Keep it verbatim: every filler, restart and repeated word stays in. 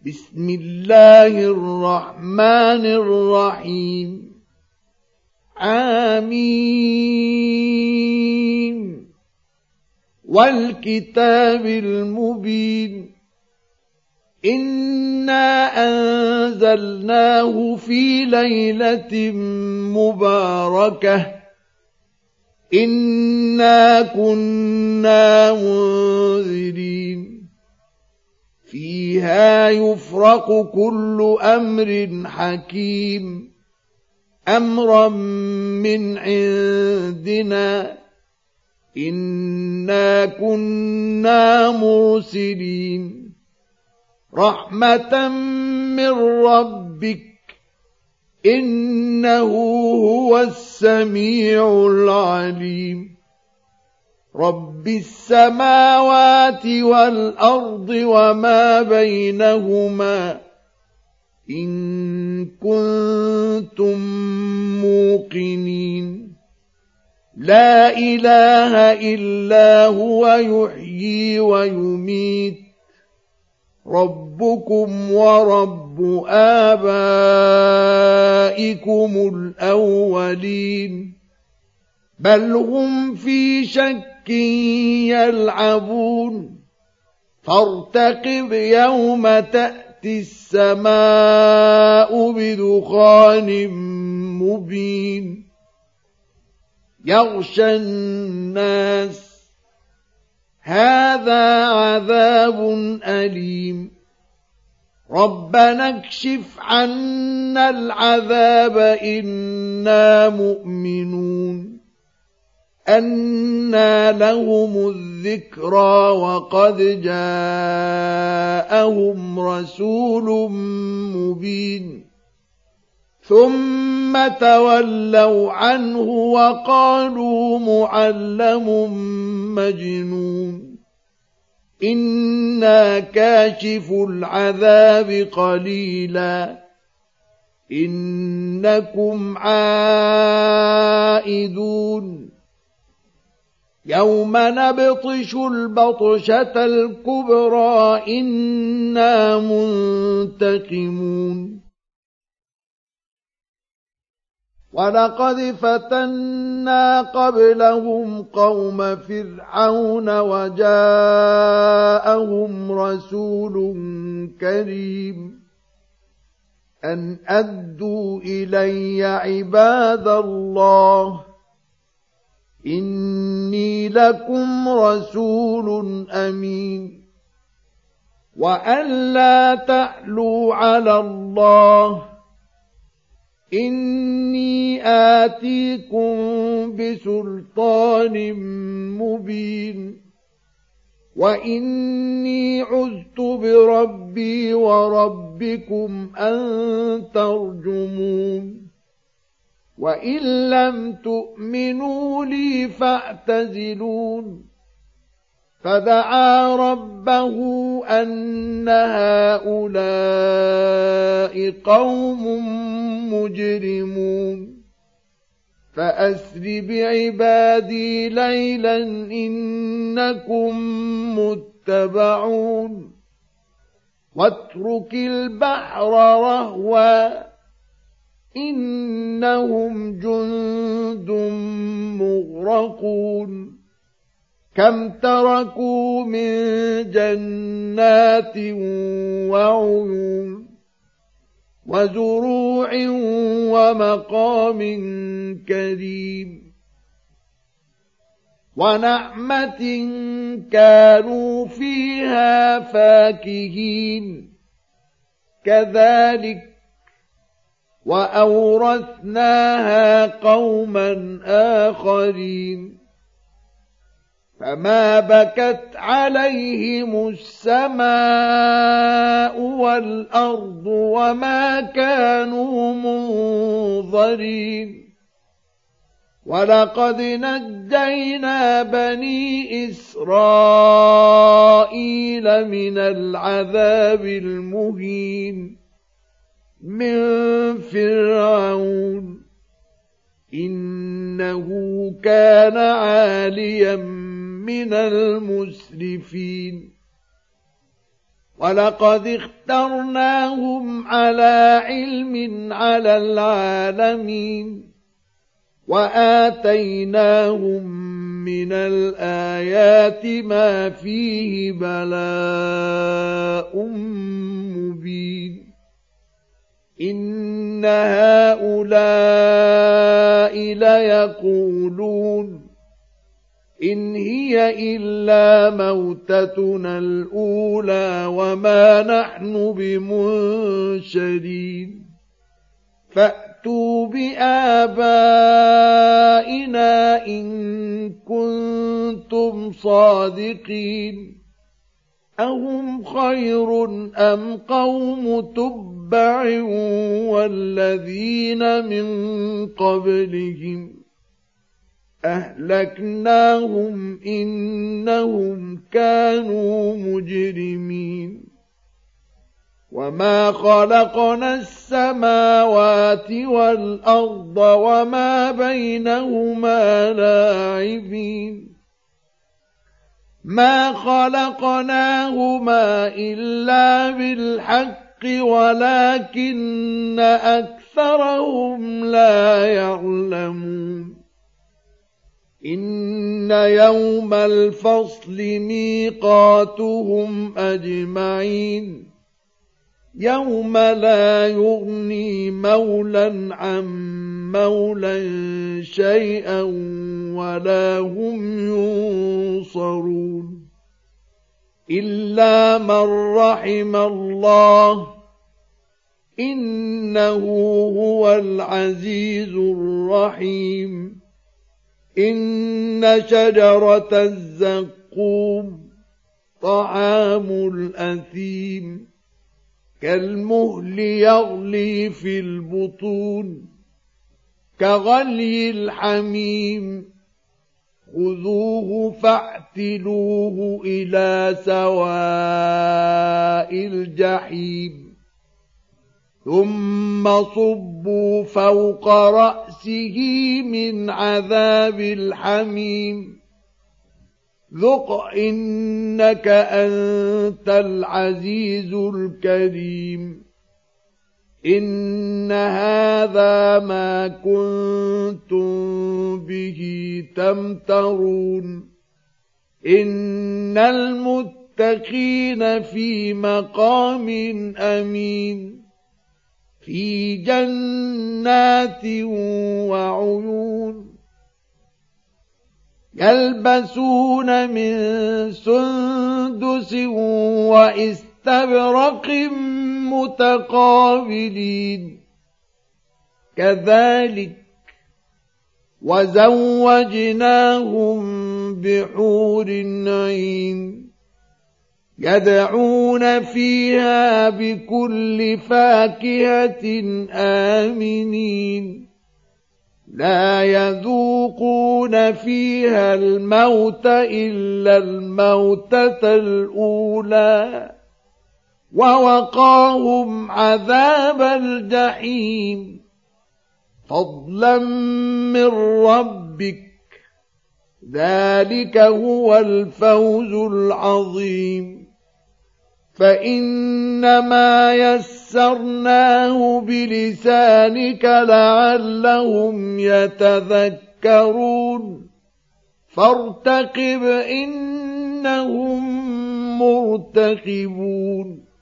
بسم الله الرحمن الرحيم آمين والكتاب المبين إنا أنزلناه في ليلة مباركة إنا كنا منذرين فيها يفرق كل أمر حكيم أمرا من عندنا إنا كنا مرسلين رحمة من ربك إنه هو السميع العليم رب السماوات والأرض وما بينهما إن كنتم موقنين لا إله إلا هو يحيي ويميت ربكم ورب آبائكم الأولين بل هم في شك يلعبون فارتقب يوم تأتي السماء بدخان مبين يغشى الناس هذا عذاب أليم ربنا اكشف عنا العذاب إنا مؤمنون أنى لهم الذكرى وقد جاءهم رسول مبين ثم تولوا عنه وقالوا معلم مجنون إنا كاشف العذاب قليلا إنكم عائدون يوم نبطش البطشة الكبرى إنا منتقمون ولقد فتنا قبلهم قوم فرعون وجاءهم رسول كريم أن أدوا إلي عباد الله إني لكم رسول أمين وأن لا تعلوا على الله إني آتيكم بسلطان مبين وإني عذت بربي وربكم أن ترجمون وإن لم تؤمنوا لي فاعتزلون فدعا ربه أن هؤلاء قوم مجرمون فأسر بعبادي ليلا إنكم متبعون واترك البحر رهوا إنهم جند مغرقون كم تركوا من جنات وعيون وزروع ومقام كريم ونعمة كانوا فيها فاكهين كذلك وأورثناها قوما آخرين فما بكت عليهم السماء والأرض وما كانوا منظرين ولقد نجينا بني إسرائيل من العذاب المهين من فرعون إنه كان عاليا من المسرفين ولقد اخترناهم على علم على العالمين وآتيناهم من الآيات ما فيه بلاء مبين إن هؤلاء ليقولون إن هي إلا موتتنا الأولى وما نحن بمنشرين فأتوا بآبائنا إن كنتم صادقين أهم خير أم قوم تبع والذين من قبلهم أهلكناهم إنهم كانوا مجرمين وما خلقنا السماوات والأرض وما بينهما لاعبين ما خلقناهما إلا بالحق ولكن أكثرهم لا يعلمون إن يوم الفصل ميقاتهم أجمعين يوم لا يغني مولى عن مولى شيئا ولا هم ينصرون إلا من رحم الله إنه هو العزيز الرحيم إن شجرة الزقوم طعام الأثيم كالمهل يغلي في البطون كغلي الحميم خذوه فاعتلوه إلى سواء الجحيم ثم صبوا فوق رأسه من عذاب الحميم ذق إنك أنت العزيز الكريم إن هذا ما كنتم به تمترون إن المتقين في مقام أمين في جنات وعيون يلبسون من سندس واستبرق متقابلين كذلك وزوجناهم بحور عين يدعون فيها بكل فاكهة آمنين لا يذوقون فيها الموت إلا الموتة الأولى ووقاهم عذاب الجحيم فضلا من ربك ذلك هو الفوز العظيم فإنما يسرناه بلسانك لعلهم يتذكرون فارتقب إنهم مرتقبون